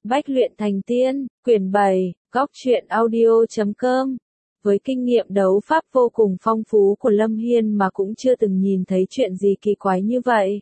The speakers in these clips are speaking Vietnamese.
Bách luyện thành tiên, quyển 7, góc truyện audio.com. Với kinh nghiệm đấu pháp vô cùng phong phú của Lâm Hiên mà cũng chưa từng nhìn thấy chuyện gì kỳ quái như vậy.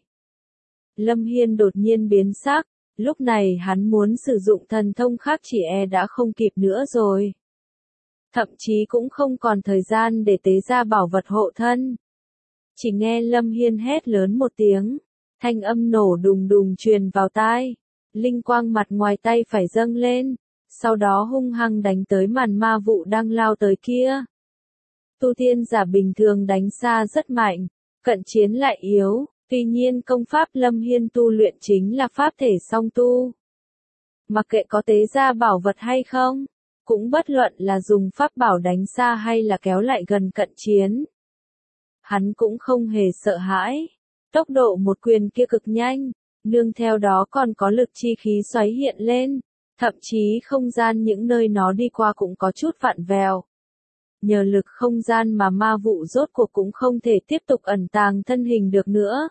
Lâm Hiên đột nhiên biến sắc, lúc này hắn muốn sử dụng thần thông khác chỉ đã không kịp nữa rồi. Thậm chí cũng không còn thời gian để tế ra bảo vật hộ thân. Chỉ nghe Lâm Hiên hét lớn một tiếng, thanh âm nổ đùng đùng truyền vào tai. Linh quang mặt ngoài tay phải dâng lên, sau đó hung hăng đánh tới màn ma vụ đang lao tới kia. Tu tiên giả bình thường đánh xa rất mạnh, cận chiến lại yếu, tuy nhiên công pháp Lâm Hiên tu luyện chính là pháp thể song tu. Mặc kệ có tế ra bảo vật hay không, cũng bất luận là dùng pháp bảo đánh xa hay là kéo lại gần cận chiến. Hắn cũng không hề sợ hãi, tốc độ một quyền kia cực nhanh. Nương theo đó còn có lực chi khí xoáy hiện lên, thậm chí không gian những nơi nó đi qua cũng có chút vặn vẹo. Nhờ lực không gian mà ma vụ rốt cuộc cũng không thể tiếp tục ẩn tàng thân hình được nữa.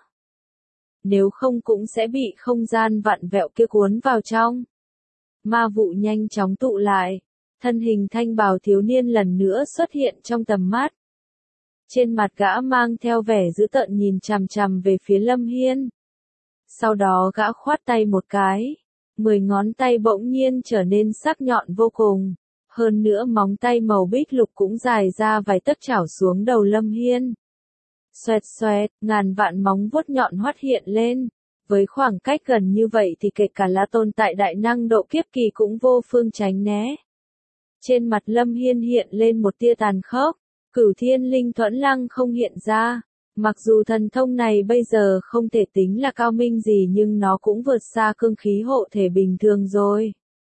Nếu không cũng sẽ bị không gian vặn vẹo kia cuốn vào trong. Ma vụ nhanh chóng tụ lại, thân hình thanh bào thiếu niên lần nữa xuất hiện trong tầm mắt. Trên mặt gã mang theo vẻ dữ tợn nhìn chằm chằm về phía Lâm Hiên. Sau đó gã khoát tay một cái, 10 ngón tay bỗng nhiên trở nên sắc nhọn vô cùng, hơn nữa móng tay màu bích lục cũng dài ra vài tấc chảo xuống đầu Lâm Hiên. Xoẹt xoẹt, ngàn vạn móng vuốt nhọn hoắt hiện lên, với khoảng cách gần như vậy thì kể cả là tồn tại đại năng độ kiếp kỳ cũng vô phương tránh né. Trên mặt Lâm Hiên hiện lên một tia tàn khốc, Cửu Thiên Linh Thuẫn Lăng không hiện ra. Mặc dù thần thông này bây giờ không thể tính là cao minh gì nhưng nó cũng vượt xa cương khí hộ thể bình thường rồi.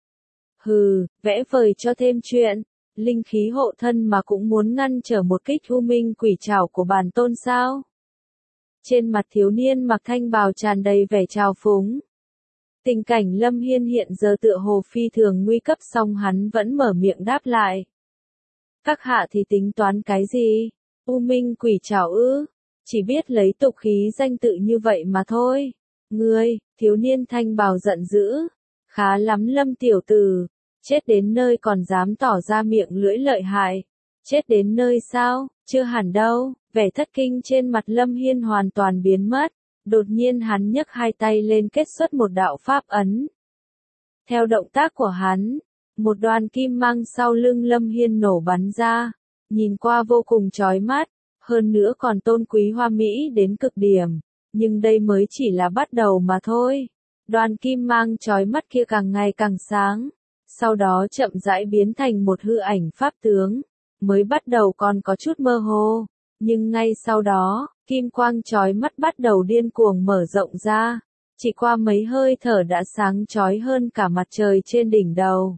Hừ, vẽ vời cho thêm chuyện, linh khí hộ thân mà cũng muốn ngăn trở một kích u minh quỷ trảo của bản tôn sao? Trên mặt thiếu niên mặc thanh bào tràn đầy vẻ trào phúng. Tình cảnh Lâm Hiên hiện giờ tựa hồ phi thường nguy cấp song hắn vẫn mở miệng đáp lại. Các hạ thì tính toán cái gì? U minh quỷ trảo ư? Chỉ biết lấy tục khí danh tự như vậy mà thôi. Ngươi, thiếu niên thanh bào giận dữ. Khá lắm Lâm tiểu tử. Chết đến nơi còn dám tỏ ra miệng lưỡi lợi hại. Chết đến nơi sao? Chưa hẳn đâu. Vẻ thất kinh trên mặt Lâm Hiên hoàn toàn biến mất. Đột nhiên hắn nhấc hai tay lên kết xuất một đạo pháp ấn. Theo động tác của hắn, một đoàn kim mang sau lưng Lâm Hiên nổ bắn ra. Nhìn qua vô cùng chói mắt. Hơn nữa còn tôn quý hoa mỹ đến cực điểm, nhưng đây mới chỉ là bắt đầu mà thôi. Đoàn kim mang chói mắt kia càng ngày càng sáng, sau đó chậm rãi biến thành một hư ảnh pháp tướng, mới bắt đầu còn có chút mơ hồ, nhưng ngay sau đó, kim quang chói mắt bắt đầu điên cuồng mở rộng ra, chỉ qua mấy hơi thở đã sáng chói hơn cả mặt trời trên đỉnh đầu.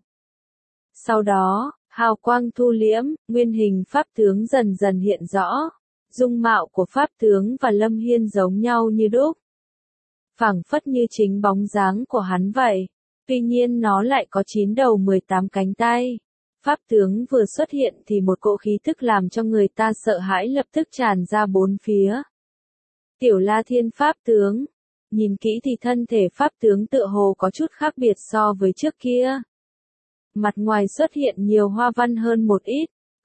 Sau đó, hào quang thu liễm, nguyên hình pháp tướng dần dần hiện rõ. Dung mạo của pháp tướng và Lâm Hiên giống nhau như đúc. Phảng phất như chính bóng dáng của hắn vậy. Tuy nhiên nó lại có 9 đầu 18 cánh tay. Pháp tướng vừa xuất hiện thì một cỗ khí tức làm cho người ta sợ hãi lập tức tràn ra bốn phía. Tiểu La Thiên pháp tướng. Nhìn kỹ thì thân thể pháp tướng tựa hồ có chút khác biệt so với trước kia. Mặt ngoài xuất hiện nhiều hoa văn hơn một ít.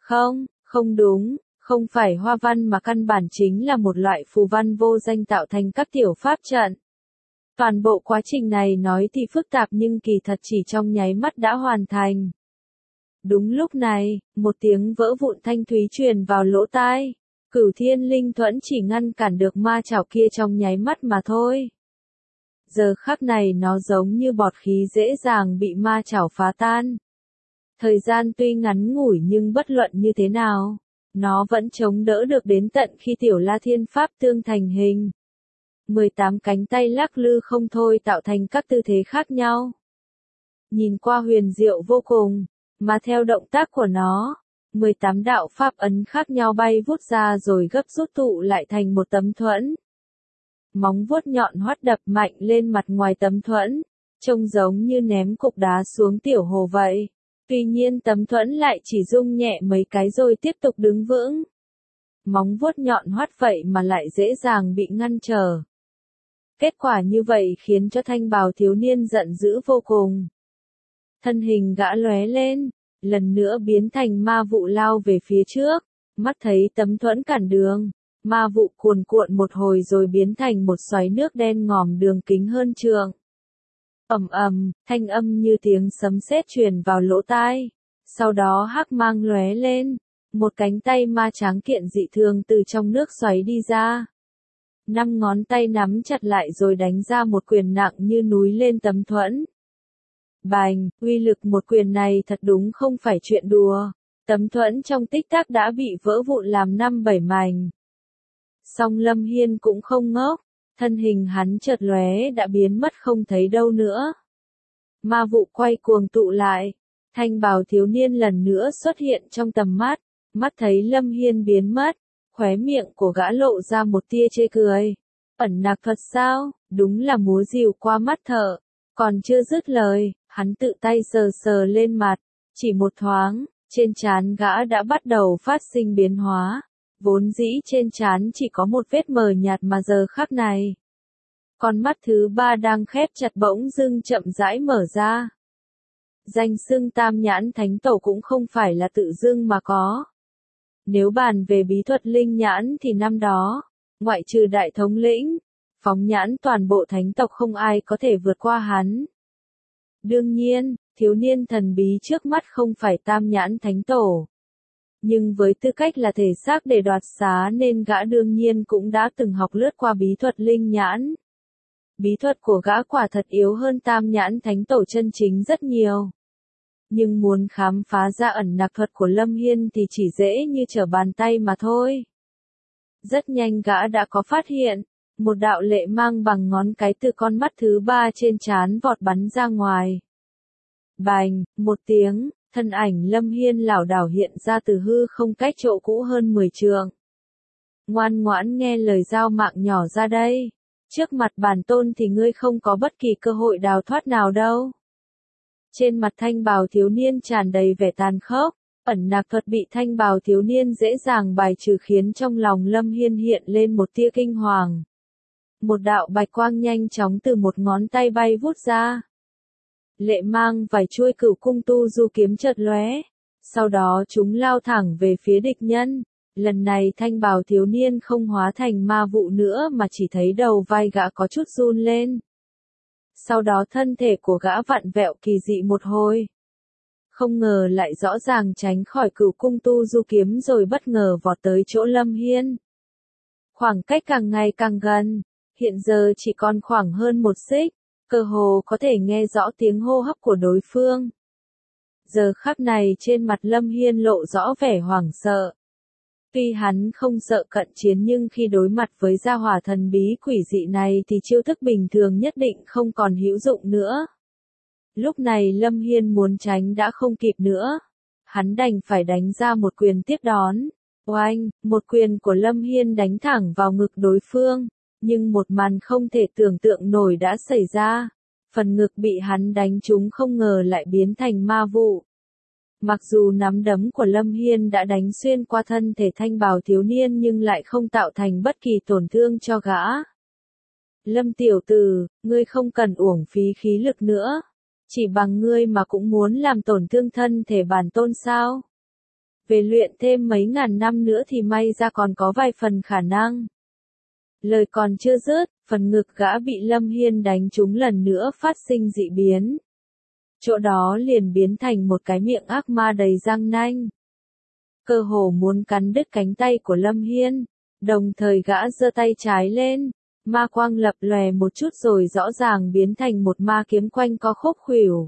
Không đúng. Không phải hoa văn mà căn bản chính là một loại phù văn vô danh tạo thành các tiểu pháp trận. Toàn bộ quá trình này nói thì phức tạp nhưng kỳ thật chỉ trong nháy mắt đã hoàn thành. Đúng lúc này, một tiếng vỡ vụn thanh thúy truyền vào lỗ tai. Cửu Thiên Linh Thuẫn chỉ ngăn cản được ma chảo kia trong nháy mắt mà thôi. Giờ khắc này nó giống như bọt khí dễ dàng bị ma chảo phá tan. Thời gian tuy ngắn ngủi nhưng bất luận như thế nào, nó vẫn chống đỡ được đến tận khi Tiểu La Thiên pháp tương thành hình. 18 cánh tay lắc lư không thôi tạo thành các tư thế khác nhau. Nhìn qua huyền diệu vô cùng, mà theo động tác của nó, 18 đạo pháp ấn khác nhau bay vút ra rồi gấp rút tụ lại thành một tấm thuẫn. Móng vuốt nhọn hoắt đập mạnh lên mặt ngoài tấm thuẫn, trông giống như ném cục đá xuống tiểu hồ vậy. Tuy nhiên tấm thuẫn lại chỉ rung nhẹ mấy cái rồi tiếp tục đứng vững. Móng vuốt nhọn hoắt vậy mà lại dễ dàng bị ngăn trở. Kết quả như vậy khiến cho thanh bào thiếu niên giận dữ vô cùng. Thân hình gã lóe lên, lần nữa biến thành ma vụ lao về phía trước, mắt thấy tấm thuẫn cản đường, ma vụ cuồn cuộn một hồi rồi biến thành một xoáy nước đen ngòm đường kính hơn trượng. Ầm ầm, thanh âm như tiếng sấm sét truyền vào lỗ tai. Sau đó hắc mang lóe lên, một cánh tay ma tráng kiện dị thường từ trong nước xoáy đi ra. 5 ngón tay nắm chặt lại rồi đánh ra một quyền nặng như núi lên tấm thuẫn. Bành, uy lực một quyền này thật đúng không phải chuyện đùa. Tấm thuẫn trong tích tắc đã bị vỡ vụn làm 5-7 mảnh. Song Lâm Hiên cũng không ngốc, thân hình hắn chợt lóe đã biến mất không thấy đâu nữa. Ma vụ quay cuồng tụ lại, thanh bào thiếu niên lần nữa xuất hiện trong tầm mắt, mắt thấy Lâm Hiên biến mất, khóe miệng của gã lộ ra một tia chê cười. Ẩn nặc thuật sao, đúng là múa rìu qua mắt thợ. Còn chưa dứt lời, hắn tự tay sờ sờ lên mặt, chỉ một thoáng, trên trán gã đã bắt đầu phát sinh biến hóa. Vốn dĩ trên trán chỉ có một vết mờ nhạt mà giờ khắc này. Con mắt thứ ba đang khép chặt bỗng dưng chậm rãi mở ra. Danh xưng Tam Nhãn Thánh Tổ cũng không phải là tự dưng mà có. Nếu bàn về bí thuật linh nhãn thì năm đó, ngoại trừ đại thống lĩnh, phóng nhãn toàn bộ thánh tộc không ai có thể vượt qua hắn. Đương nhiên, thiếu niên thần bí trước mắt không phải Tam Nhãn Thánh Tổ. Nhưng với tư cách là thể xác để đoạt xá nên gã đương nhiên cũng đã từng học lướt qua bí thuật linh nhãn. Bí thuật của gã quả thật yếu hơn Tam Nhãn Thánh Tổ chân chính rất nhiều. Nhưng muốn khám phá ra ẩn nặc thuật của Lâm Hiên thì chỉ dễ như trở bàn tay mà thôi. Rất nhanh gã đã có phát hiện, một đạo lệ mang bằng ngón cái từ con mắt thứ ba trên trán vọt bắn ra ngoài. Bành, một tiếng, thân ảnh Lâm Hiên lảo đảo hiện ra từ hư không cách chỗ cũ hơn 10 trượng. Ngoan ngoãn nghe lời giao mạng nhỏ ra đây. Trước mặt bản tôn thì ngươi không có bất kỳ cơ hội đào thoát nào đâu. Trên mặt thanh bào thiếu niên tràn đầy vẻ tàn khốc, ẩn nặc thuật bị thanh bào thiếu niên dễ dàng bài trừ khiến trong lòng Lâm Hiên hiện lên một tia kinh hoàng. Một đạo bạch quang nhanh chóng từ một ngón tay bay vút ra. Lệ mang vài chuôi cửu cung tu du kiếm chợt lóe, sau đó chúng lao thẳng về phía địch nhân. Lần này thanh bào thiếu niên không hóa thành ma vụ nữa mà chỉ thấy đầu vai gã có chút run lên. Sau đó thân thể của gã vặn vẹo kỳ dị một hồi. Không ngờ lại rõ ràng tránh khỏi cửu cung tu du kiếm rồi bất ngờ vọt tới chỗ Lâm Hiên. Khoảng cách càng ngày càng gần, hiện giờ chỉ còn khoảng hơn 1 xích, cơ hồ có thể nghe rõ tiếng hô hấp của đối phương. Giờ khắc này trên mặt Lâm Hiên lộ rõ vẻ hoảng sợ. Tuy hắn không sợ cận chiến nhưng khi đối mặt với gia hỏa thần bí quỷ dị này thì chiêu thức bình thường nhất định không còn hữu dụng nữa. Lúc này Lâm Hiên muốn tránh đã không kịp nữa. Hắn đành phải đánh ra một quyền tiếp đón. Oanh, một quyền của Lâm Hiên đánh thẳng vào ngực đối phương. Nhưng một màn không thể tưởng tượng nổi đã xảy ra. Phần ngực bị hắn đánh trúng không ngờ lại biến thành ma vụ. Mặc dù nắm đấm của Lâm Hiên đã đánh xuyên qua thân thể thanh bào thiếu niên nhưng lại không tạo thành bất kỳ tổn thương cho gã. Lâm tiểu tử, ngươi không cần uổng phí khí lực nữa. Chỉ bằng ngươi mà cũng muốn làm tổn thương thân thể bản tôn sao? Về luyện thêm mấy ngàn năm nữa thì may ra còn có vài phần khả năng. Lời còn chưa dứt, phần ngực gã bị Lâm Hiên đánh trúng lần nữa phát sinh dị biến. Chỗ đó liền biến thành một cái miệng ác ma đầy răng nanh. Cơ hồ muốn cắn đứt cánh tay của Lâm Hiên, đồng thời gã giơ tay trái lên, ma quang lập lòe một chút rồi rõ ràng biến thành một ma kiếm quanh co khúc khuỷu.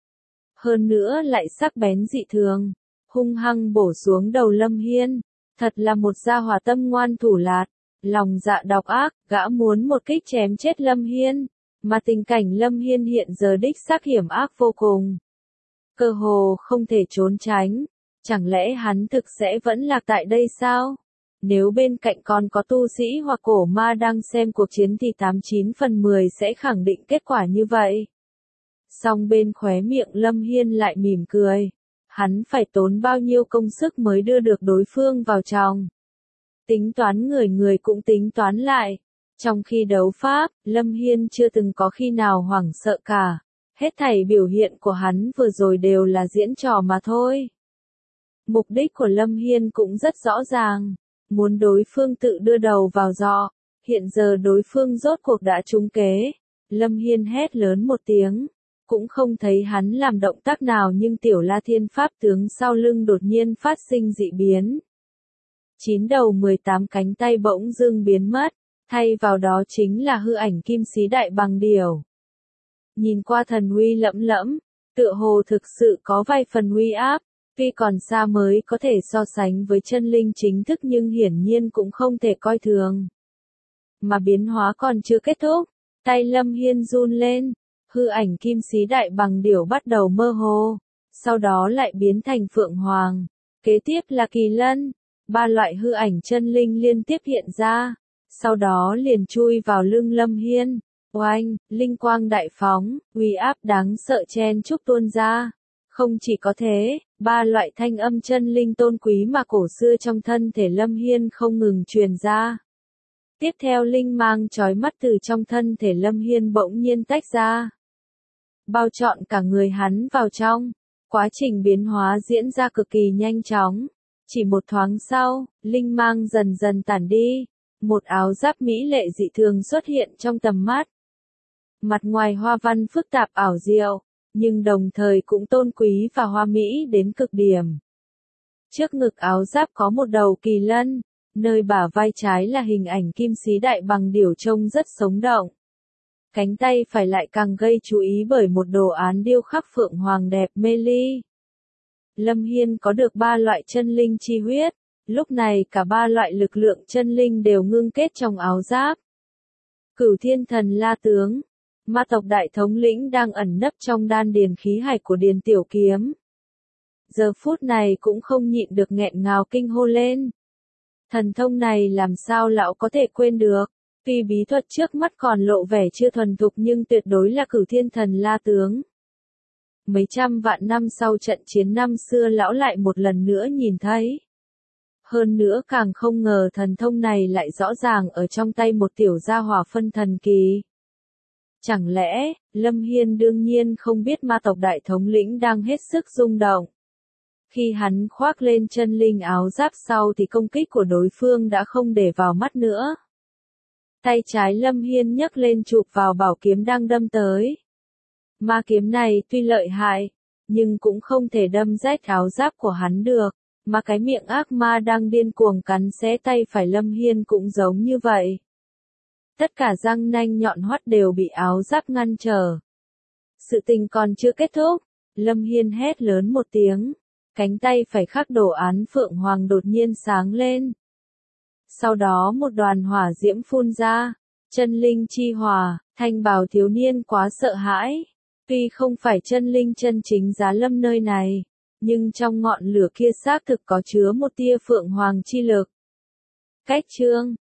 Hơn nữa lại sắc bén dị thường, hung hăng bổ xuống đầu Lâm Hiên, thật là một gia hỏa tâm ngoan thủ lạt, lòng dạ độc ác, gã muốn một kích chém chết Lâm Hiên. Mà tình cảnh Lâm Hiên hiện giờ đích xác hiểm ác vô cùng. Cơ hồ không thể trốn tránh. Chẳng lẽ hắn thực sẽ vẫn lạc tại đây sao? Nếu bên cạnh còn có tu sĩ hoặc cổ ma đang xem cuộc chiến thì 89 phần 10 sẽ khẳng định kết quả như vậy. Song bên khóe miệng Lâm Hiên lại mỉm cười. Hắn phải tốn bao nhiêu công sức mới đưa được đối phương vào trong. Tính toán người cũng tính toán lại. Trong khi đấu pháp, Lâm Hiên chưa từng có khi nào hoảng sợ cả. Hết thảy biểu hiện của hắn vừa rồi đều là diễn trò mà thôi. Mục đích của Lâm Hiên cũng rất rõ ràng, muốn đối phương tự đưa đầu vào giọ. Hiện giờ đối phương rốt cuộc đã trúng kế. Lâm Hiên hét lớn một tiếng, cũng không thấy hắn làm động tác nào nhưng tiểu La Thiên Pháp tướng sau lưng đột nhiên phát sinh dị biến. 9 đầu 18 cánh tay bỗng dưng biến mất, thay vào đó chính là hư ảnh kim xí đại bằng điểu. Nhìn qua thần uy lẫm lẫm, tựa hồ thực sự có vài phần uy áp, tuy còn xa mới có thể so sánh với chân linh chính thức nhưng hiển nhiên cũng không thể coi thường. Mà biến hóa còn chưa kết thúc, tay Lâm Hiên run lên, hư ảnh kim xí đại bằng điểu bắt đầu mơ hồ, sau đó lại biến thành phượng hoàng, kế tiếp là kỳ lân, ba loại hư ảnh chân linh liên tiếp hiện ra, sau đó liền chui vào lưng Lâm Hiên. Oanh, linh quang đại phóng, uy áp đáng sợ chen chúc tuôn ra. Không chỉ có thế, ba loại thanh âm chân linh tôn quý mà cổ xưa trong thân thể Lâm Hiên không ngừng truyền ra. Tiếp theo linh mang chói mắt từ trong thân thể Lâm Hiên bỗng nhiên tách ra, bao trọn cả người hắn vào trong. Quá trình biến hóa diễn ra cực kỳ nhanh chóng. Chỉ một thoáng sau, linh mang dần dần tản đi. Một áo giáp mỹ lệ dị thường xuất hiện trong tầm mắt. Mặt ngoài hoa văn phức tạp ảo diệu, nhưng đồng thời cũng tôn quý và hoa mỹ đến cực điểm. Trước ngực áo giáp có một đầu kỳ lân, nơi bả vai trái là hình ảnh kim xí đại bằng điểu trông rất sống động. Cánh tay phải lại càng gây chú ý bởi một đồ án điêu khắc phượng hoàng đẹp mê ly. Lâm Hiên có được ba loại chân linh chi huyết, lúc này cả ba loại lực lượng chân linh đều ngưng kết trong áo giáp. Cửu Thiên Thần La Tướng, ma tộc đại thống lĩnh đang ẩn nấp trong đan điền khí hải của Điền Tiểu Kiếm. Giờ phút này cũng không nhịn được nghẹn ngào kinh hô lên. Thần thông này làm sao lão có thể quên được, tuy bí thuật trước mắt còn lộ vẻ chưa thuần thục nhưng tuyệt đối là Cửu Thiên Thần La Tướng. Mấy trăm vạn năm sau trận chiến năm xưa lão lại một lần nữa nhìn thấy. Hơn nữa càng không ngờ thần thông này lại rõ ràng ở trong tay một tiểu gia hỏa phân thần kỳ. Chẳng lẽ, Lâm Hiên đương nhiên không biết ma tộc đại thống lĩnh đang hết sức rung động. Khi hắn khoác lên chân linh áo giáp sau thì công kích của đối phương đã không để vào mắt nữa. Tay trái Lâm Hiên nhấc lên chụp vào bảo kiếm đang đâm tới. Ma kiếm này tuy lợi hại, nhưng cũng không thể đâm rách áo giáp của hắn được, mà cái miệng ác ma đang điên cuồng cắn xé tay phải Lâm Hiên cũng giống như vậy. Tất cả răng nanh nhọn hoắt đều bị áo giáp ngăn trở. Sự tình còn chưa kết thúc, Lâm Hiên hét lớn một tiếng, cánh tay phải khắc đồ án phượng hoàng đột nhiên sáng lên. Sau đó một đoàn hỏa diễm phun ra, chân linh chi hỏa, thanh bào thiếu niên quá sợ hãi. Tuy không phải chân linh chân chính giá lâm nơi này, nhưng trong ngọn lửa kia xác thực có chứa một tia phượng hoàng chi lực. Cách chương